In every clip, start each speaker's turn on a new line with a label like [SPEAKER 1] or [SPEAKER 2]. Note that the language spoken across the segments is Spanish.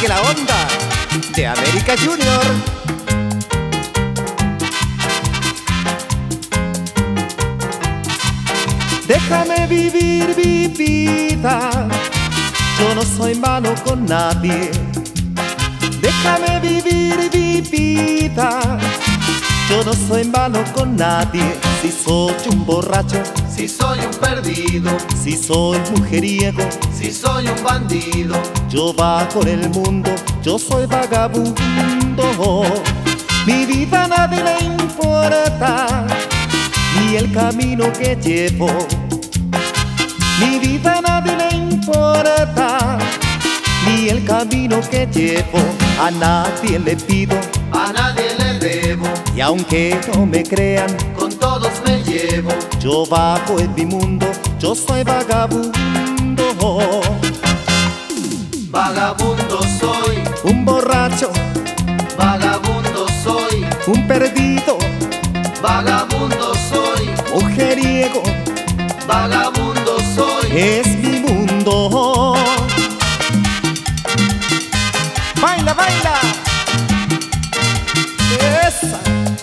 [SPEAKER 1] sigue la onda de América Junior. Déjame vivir mi vida, yo no soy malo con nadie. Déjame vivir mi vida, yo no soy malo con nadie. Si soy un borracho,
[SPEAKER 2] si soy un perdido,
[SPEAKER 1] si soy mujeriego,
[SPEAKER 2] si soy un bandido,
[SPEAKER 1] yo vago en el mundo, yo soy vagabundo. Mi vida a nadie le importa, ni el camino que llevo. Mi vida a nadie le importa, ni el camino que llevo. A nadie le pido,
[SPEAKER 2] a nadie le debo,
[SPEAKER 1] y aunque no me crean,
[SPEAKER 2] con todos me llevo.
[SPEAKER 1] yo vago en mi mundo, yo soy vagabundo.
[SPEAKER 2] Vagabundo soy,
[SPEAKER 1] Un borracho,
[SPEAKER 2] vagabundo soy,
[SPEAKER 1] un perdido,
[SPEAKER 2] vagabundo soy,
[SPEAKER 1] mujeriego,
[SPEAKER 2] vagabundo soy.
[SPEAKER 1] es mi mundo. Baila, baila. Esa.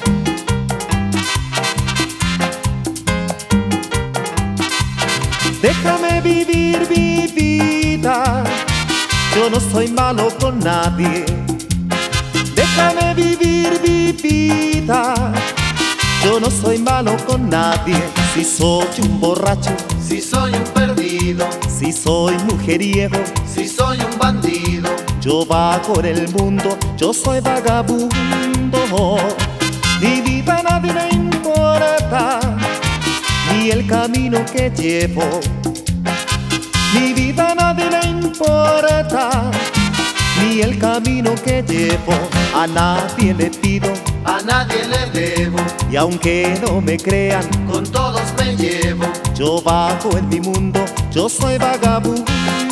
[SPEAKER 1] Déjame vivir mi vida, yo no soy malo con nadie. Déjame vivir mi vida, yo no soy malo con nadie. Si soy un borracho,
[SPEAKER 2] Si soy un perdido,
[SPEAKER 1] si soy mujeriego,
[SPEAKER 2] si soy un bandido,
[SPEAKER 1] yo vago en el mundo, yo soy vagabundo. Mi vida a nadie le importa, ni el camino que llevo. Mi vida a nadie le importa, ni el camino que llevo. A nadie le pido,
[SPEAKER 2] a nadie le debo,
[SPEAKER 1] y aunque no me crean,
[SPEAKER 2] con todos me llevo.
[SPEAKER 1] yo vago en mi mundo, yo soy vagabundo.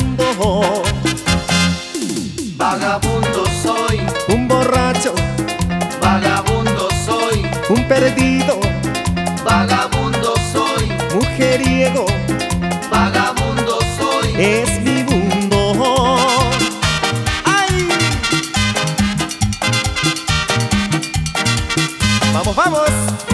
[SPEAKER 2] Vagabundo soy,
[SPEAKER 1] Un borracho,
[SPEAKER 2] vagabundo soy,
[SPEAKER 1] un perdido,
[SPEAKER 2] vagabundo soy,
[SPEAKER 1] mujeriego,
[SPEAKER 2] vagabundo soy.
[SPEAKER 1] es mi mundo. ¡Ay! Vamos, vamos.